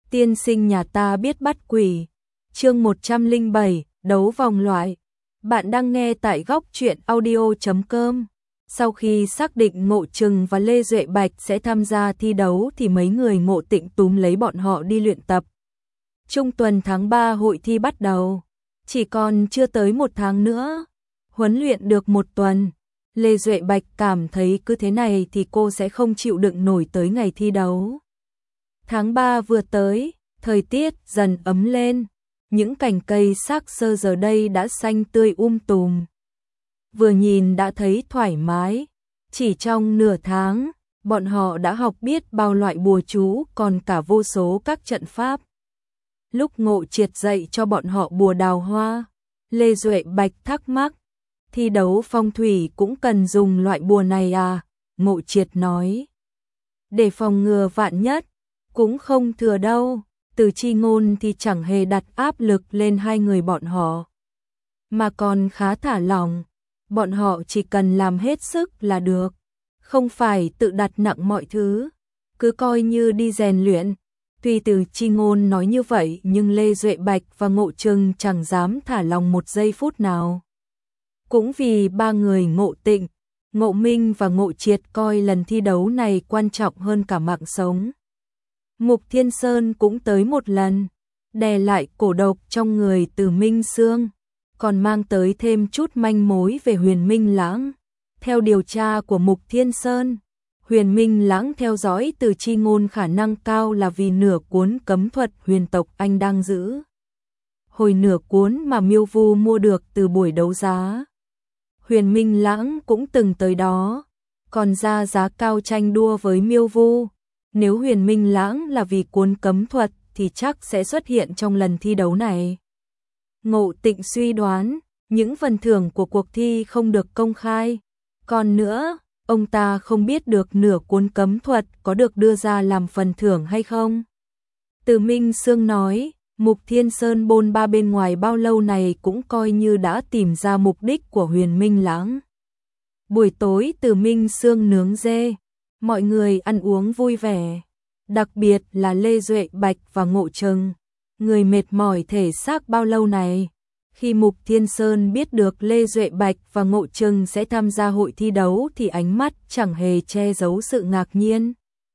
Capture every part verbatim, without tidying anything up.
Tiên sinh nhà ta biết bắt quỷ. Chương một trăm lẻ bảy, đấu vòng loại. Bạn đang nghe tại góc truyện audio chấm com. Sau khi xác định Ngộ Trừng và Lê Duệ Bạch sẽ tham gia thi đấu thì mấy người Ngộ Tịnh túm lấy bọn họ đi luyện tập. Trung tuần tháng ba hội thi bắt đầu. Chỉ còn chưa tới một tháng nữa. Huấn luyện được một tuần. Lê Duệ Bạch cảm thấy cứ thế này thì cô sẽ không chịu đựng nổi tới ngày thi đấu. Tháng ba vừa tới, thời tiết dần ấm lên. Những cành cây xác xơ giờ đây đã xanh tươi um tùm. Vừa nhìn đã thấy thoải mái. Chỉ trong nửa tháng, bọn họ đã học biết bao loại bùa chú còn cả vô số các trận pháp. Lúc Ngộ Triệt dạy cho bọn họ bùa đào hoa, Lê Duệ Bạch thắc mắc. Thi đấu phong thủy cũng cần dùng loại bùa này à? Ngộ Triệt nói. Để phòng ngừa vạn nhất, cũng không thừa đâu. Từ Chi Ngôn thì chẳng hề đặt áp lực lên hai người bọn họ, mà còn khá thả lỏng. Bọn họ chỉ cần làm hết sức là được, không phải tự đặt nặng mọi thứ, cứ coi như đi rèn luyện. Tuy Từ Chi Ngôn nói như vậy nhưng Lê Duệ Bạch và Ngộ Trừng chẳng dám thả lòng một giây phút nào. Cũng vì ba người Ngộ Tịnh, Ngộ Minh và Ngộ Triệt coi lần thi đấu này quan trọng hơn cả mạng sống. Mục Thiên Sơn cũng tới một lần, đè lại cổ độc trong người Từ Minh Sương, còn mang tới thêm chút manh mối về Huyền Minh Lãng. Theo điều tra của Mục Thiên Sơn, Huyền Minh Lãng theo dõi Từ Chi Ngôn khả năng cao là vì nửa cuốn cấm thuật huyền tộc anh đang giữ. Hồi nửa cuốn mà Miêu Vu mua được từ buổi đấu giá, Huyền Minh Lãng cũng từng tới đó, còn ra giá cao tranh đua với Miêu Vu. Nếu Huyền Minh Lãng là vì cuốn cấm thuật thì chắc sẽ xuất hiện trong lần thi đấu này. Ngộ Tịnh suy đoán, những phần thưởng của cuộc thi không được công khai. Còn nữa, ông ta không biết được nửa cuốn cấm thuật có được đưa ra làm phần thưởng hay không. Từ Minh Sương nói, Mục Thiên Sơn bôn ba bên ngoài bao lâu này cũng coi như đã tìm ra mục đích của Huyền Minh Lãng. Buổi tối Từ Minh Sương nướng dê, mọi người ăn uống vui vẻ, đặc biệt là Lê Duệ Bạch và Ngộ Trừng, người mệt mỏi thể xác bao lâu này. Khi Mục Thiên Sơn biết được Lê Duệ Bạch và Ngộ Trừng sẽ tham gia hội thi đấu thì ánh mắt chẳng hề che giấu sự ngạc nhiên.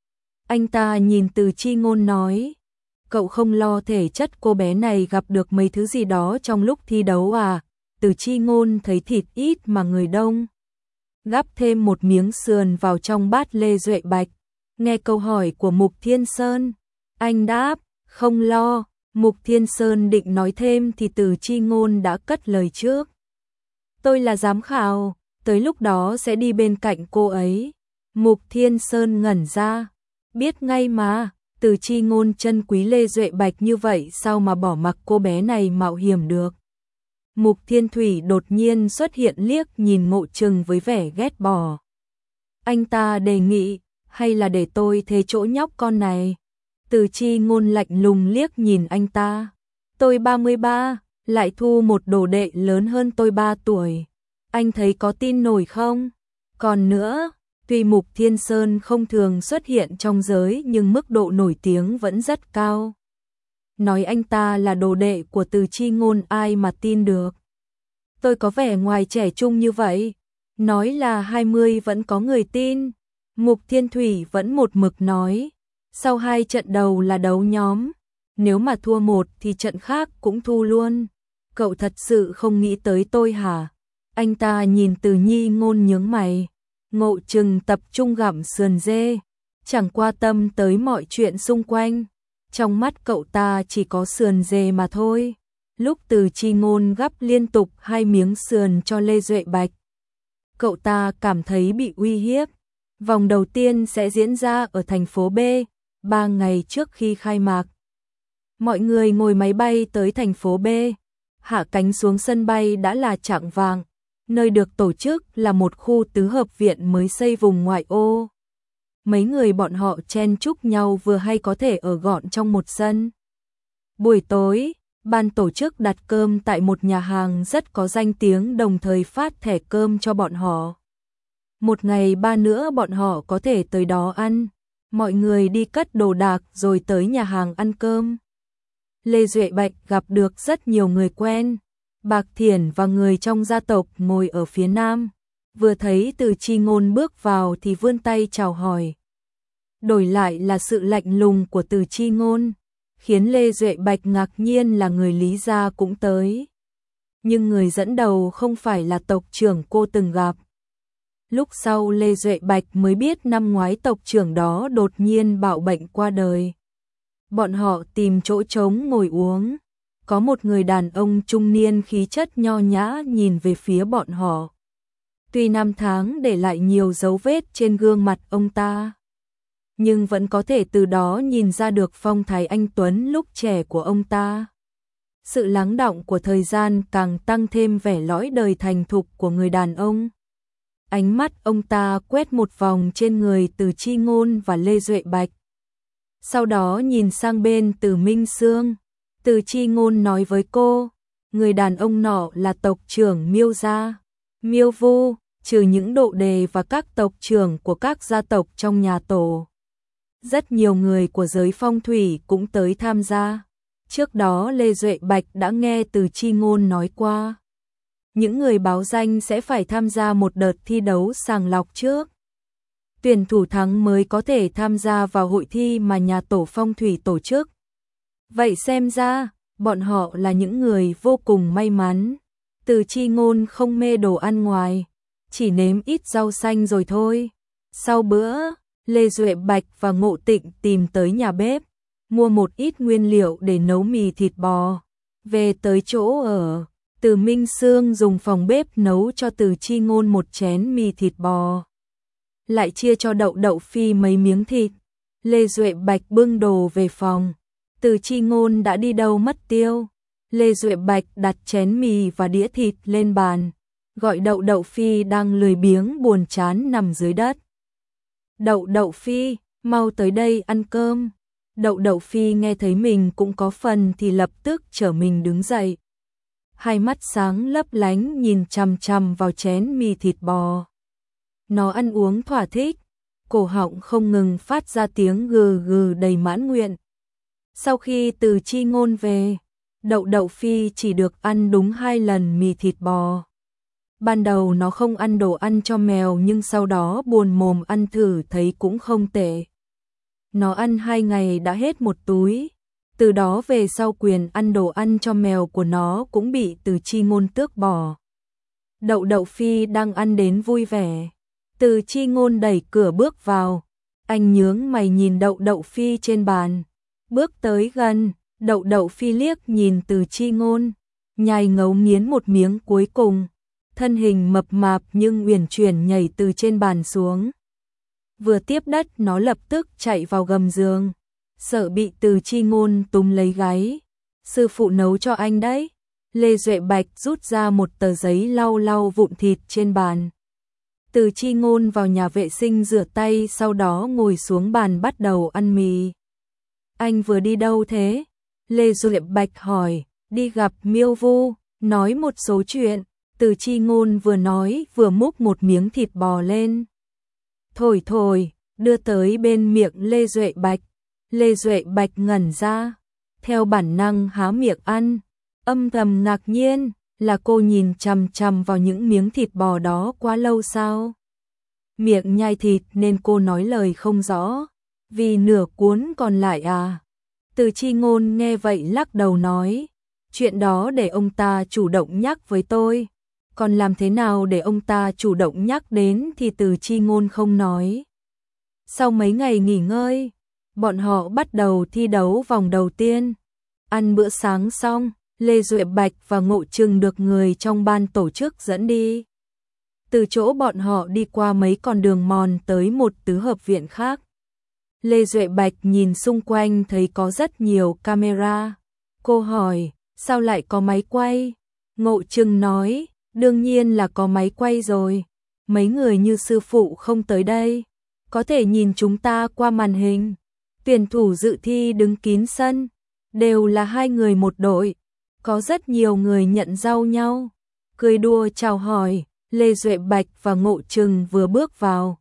Anh ta nhìn Từ Chi Ngôn nói, cậu không lo thể chất cô bé này gặp được mấy thứ gì đó trong lúc thi đấu à? Từ Chi Ngôn thấy thịt ít mà người đông, gắp thêm một miếng sườn vào trong bát Lê Duệ Bạch. Nghe câu hỏi của Mục Thiên Sơn, anh đáp, không lo. Mục Thiên Sơn định nói thêm thì Từ Chi Ngôn đã cất lời trước. Tôi là giám khảo, tới lúc đó sẽ đi bên cạnh cô ấy. Mục Thiên Sơn ngẩn ra, biết ngay mà, Từ Chi Ngôn trân quý Lê Duệ Bạch như vậy sao mà bỏ mặc cô bé này mạo hiểm được. Mục Thiên Thủy đột nhiên xuất hiện liếc nhìn Ngộ Trừng với vẻ ghét bỏ. Anh ta đề nghị, hay là để tôi thế chỗ nhóc con này? Từ Chi Ngôn lạnh lùng liếc nhìn anh ta. Tôi ba mươi ba, lại thu một đồ đệ lớn hơn tôi ba tuổi. Anh thấy có tin nổi không? Còn nữa, tuy Mục Thiên Sơn không thường xuất hiện trong giới nhưng mức độ nổi tiếng vẫn rất cao. Nói anh ta là đồ đệ của Từ Chi Ngôn ai mà tin được. Tôi có vẻ ngoài trẻ trung như vậy, nói là hai mươi vẫn có người tin. Mục Thiên Thủy vẫn một mực nói, sau hai trận đầu là đấu nhóm, nếu mà thua một thì trận khác cũng thu luôn. Cậu thật sự không nghĩ tới tôi hả? Anh ta nhìn Từ Nhi Ngôn nhướng mày. Ngộ Trừng tập trung gặm sườn dê, chẳng quan tâm tới mọi chuyện xung quanh. Trong mắt cậu ta chỉ có sườn dê mà thôi. Lúc Từ Chi Ngôn gắp liên tục hai miếng sườn cho Lê Duệ Bạch, cậu ta cảm thấy bị uy hiếp. Vòng đầu tiên sẽ diễn ra ở thành phố B, ba ngày trước khi khai mạc. Mọi người ngồi máy bay tới thành phố B, hạ cánh xuống sân bay đã là chạng vạng. Nơi được tổ chức là một khu tứ hợp viện mới xây vùng ngoại ô. Mấy người bọn họ chen chúc nhau vừa hay có thể ở gọn trong một sân. Buổi tối, ban tổ chức đặt cơm tại một nhà hàng rất có danh tiếng đồng thời phát thẻ cơm cho bọn họ. Một ngày ba nữa bọn họ có thể tới đó ăn. mọi người đi cất đồ đạc rồi tới nhà hàng ăn cơm. Lê Duệ Bạch gặp được rất nhiều người quen, Bạc Thiển và người trong gia tộc ngồi ở phía nam, vừa thấy Từ Chi Ngôn bước vào thì vươn tay chào hỏi. Đổi lại là sự lạnh lùng của Từ Chi Ngôn, khiến Lê Duệ Bạch ngạc nhiên là người Lý gia cũng tới. Nhưng người dẫn đầu không phải là tộc trưởng cô từng gặp. Lúc sau Lê Duệ Bạch mới biết năm ngoái tộc trưởng đó đột nhiên bạo bệnh qua đời. Bọn họ tìm chỗ trống ngồi uống. Có một người đàn ông trung niên khí chất nho nhã nhìn về phía bọn họ. Tuy năm tháng để lại nhiều dấu vết trên gương mặt ông ta, nhưng vẫn có thể từ đó nhìn ra được phong thái anh tuấn lúc trẻ của ông ta. Sự lắng đọng của thời gian càng tăng thêm vẻ lõi đời thành thục của người đàn ông. Ánh mắt ông ta quét một vòng trên người Từ Chi Ngôn và Lê Duệ Bạch. Sau đó nhìn sang bên Từ Minh Sương. Từ Chi Ngôn nói với cô, người đàn ông nọ là tộc trưởng Miêu gia. Miêu Vu, trừ những độ đề và các tộc trưởng của các gia tộc trong nhà tổ. Rất nhiều người của giới phong thủy cũng tới tham gia. Trước đó Lê Duệ Bạch đã nghe Từ Chi Ngôn nói qua. Những người báo danh sẽ phải tham gia một đợt thi đấu sàng lọc trước. Tuyển thủ thắng mới có thể tham gia vào hội thi mà nhà tổ phong thủy tổ chức. Vậy xem ra, bọn họ là những người vô cùng may mắn. Từ Chi Ngôn không mê đồ ăn ngoài, chỉ nếm ít rau xanh rồi thôi. Sau bữa, Lê Duệ Bạch và Ngộ Tịnh tìm tới nhà bếp, mua một ít nguyên liệu để nấu mì thịt bò. Về tới chỗ ở, Từ Minh Sương dùng phòng bếp nấu cho Từ Chi Ngôn một chén mì thịt bò. Lại chia cho Đậu Đậu Phi mấy miếng thịt. Lê Duệ Bạch bưng đồ về phòng. Từ Chi Ngôn đã đi đâu mất tiêu. Lê Duệ Bạch đặt chén mì và đĩa thịt lên bàn, gọi Đậu Đậu Phi đang lười biếng buồn chán nằm dưới đất. Đậu Đậu Phi, mau tới đây ăn cơm. Đậu Đậu Phi nghe thấy mình cũng có phần thì lập tức trở mình đứng dậy. Hai mắt sáng lấp lánh nhìn chằm chằm vào chén mì thịt bò. Nó ăn uống thỏa thích, cổ họng không ngừng phát ra tiếng gừ gừ đầy mãn nguyện. Sau khi Từ Chi Ngôn về, Đậu Đậu Phi chỉ được ăn đúng hai lần mì thịt bò. Ban đầu nó không ăn đồ ăn cho mèo nhưng sau đó buồn mồm ăn thử thấy cũng không tệ. Nó ăn hai ngày đã hết một túi. Từ đó về sau quyền ăn đồ ăn cho mèo của nó cũng bị Từ Chi Ngôn tước bỏ. Đậu Đậu Phi đang ăn đến vui vẻ. Từ Chi Ngôn đẩy cửa bước vào. Anh nhướng mày nhìn Đậu Đậu Phi trên bàn. Bước tới gần, Đậu Đậu Phi liếc nhìn Từ Chi Ngôn, nhai ngấu nghiến một miếng cuối cùng. Thân hình mập mạp nhưng uyển chuyển nhảy từ trên bàn xuống. Vừa tiếp đất nó lập tức chạy vào gầm giường, sợ bị Từ Chi Ngôn túm lấy gáy. Sư phụ nấu cho anh đấy. Lê Duệ Bạch rút ra một tờ giấy lau lau vụn thịt trên bàn. Từ Chi Ngôn vào nhà vệ sinh rửa tay, sau đó ngồi xuống bàn bắt đầu ăn mì. Anh vừa đi đâu thế? Lê Duệ Bạch hỏi. Đi gặp Miêu Vu, nói một số chuyện. Từ Chi Ngôn vừa nói vừa múc một miếng thịt bò lên. Thổi thổi, đưa tới bên miệng Lê Duệ Bạch. Lê Duệ Bạch ngẩn ra, theo bản năng há miệng ăn. Âm thầm ngạc nhiên là cô nhìn chằm chằm vào những miếng thịt bò đó quá lâu sao? Miệng nhai thịt nên cô nói lời không rõ. Vì nửa cuốn còn lại à? Từ Chi Ngôn nghe vậy lắc đầu nói. Chuyện đó để ông ta chủ động nhắc với tôi. Còn làm thế nào để ông ta chủ động nhắc đến thì Từ Chi Ngôn không nói. Sau mấy ngày nghỉ ngơi, bọn họ bắt đầu thi đấu vòng đầu tiên. Ăn bữa sáng xong, Lê Duệ Bạch và Ngộ Trừng được người trong ban tổ chức dẫn đi. Từ chỗ bọn họ đi qua mấy con đường mòn tới một tứ hợp viện khác. Lê Duệ Bạch nhìn xung quanh thấy có rất nhiều camera. Cô hỏi, sao lại có máy quay? Ngộ Trừng nói, đương nhiên là có máy quay rồi. Mấy người như sư phụ không tới đây, có thể nhìn chúng ta qua màn hình. Tuyển thủ dự thi đứng kín sân, đều là hai người một đội. Có rất nhiều người nhận rau nhau, cười đùa chào hỏi. Lê Duệ Bạch và Ngộ Trừng vừa bước vào,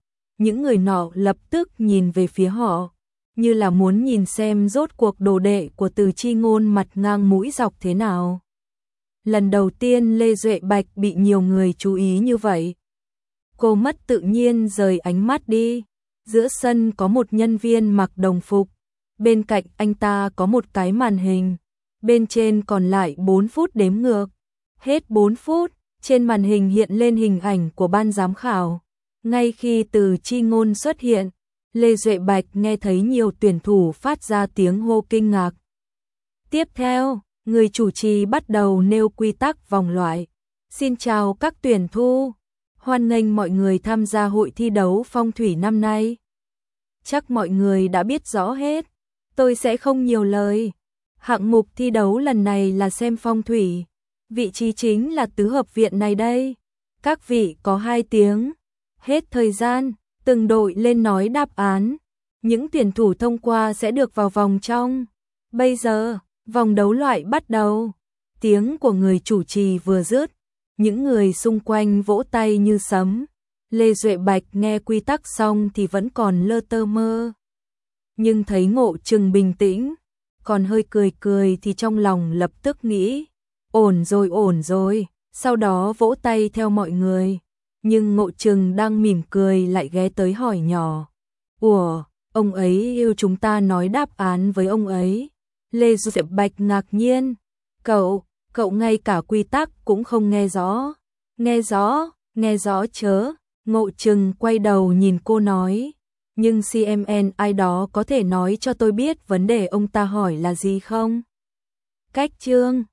những người nọ lập tức nhìn về phía họ, như là muốn nhìn xem rốt cuộc đồ đệ của Từ Chi Ngôn mặt ngang mũi dọc thế nào. Lần đầu tiên Lê Duệ Bạch bị nhiều người chú ý như vậy. Cô mất tự nhiên rời ánh mắt đi. Giữa sân có một nhân viên mặc đồng phục, bên cạnh anh ta có một cái màn hình, bên trên còn lại bốn phút đếm ngược. Hết bốn phút, trên màn hình hiện lên hình ảnh của ban giám khảo. Ngay khi Từ Chi Ngôn xuất hiện, Lê Duệ Bạch nghe thấy nhiều tuyển thủ phát ra tiếng hô kinh ngạc. Tiếp theo, người chủ trì bắt đầu nêu quy tắc vòng loại. Xin chào các tuyển thủ, hoan nghênh mọi người tham gia hội thi đấu phong thủy năm nay. Chắc mọi người đã biết rõ hết, tôi sẽ không nhiều lời. Hạng mục thi đấu lần này là xem phong thủy, vị trí chính là tứ hợp viện này đây. Các vị có hai tiếng, hết thời gian, từng đội lên nói đáp án. Những tuyển thủ thông qua sẽ được vào vòng trong. Bây giờ, vòng đấu loại bắt đầu. Tiếng của người chủ trì vừa dứt, những người xung quanh vỗ tay như sấm. Lê Duệ Bạch nghe quy tắc xong thì vẫn còn lơ tơ mơ. Nhưng thấy Ngộ Trừng bình tĩnh, còn hơi cười cười thì trong lòng lập tức nghĩ, ổn rồi ổn rồi, sau đó vỗ tay theo mọi người. Nhưng Ngộ Trừng đang mỉm cười lại ghé tới hỏi nhỏ, ủa, ông ấy yêu chúng ta nói đáp án với ông ấy. Lê Duệ Bạch ngạc nhiên, cậu, cậu ngay cả quy tắc cũng không nghe rõ. Nghe rõ, nghe rõ chớ. Ngộ Trừng quay đầu nhìn cô nói, nhưng xê em en ai đó có thể nói cho tôi biết vấn đề ông ta hỏi là gì không? Cách chương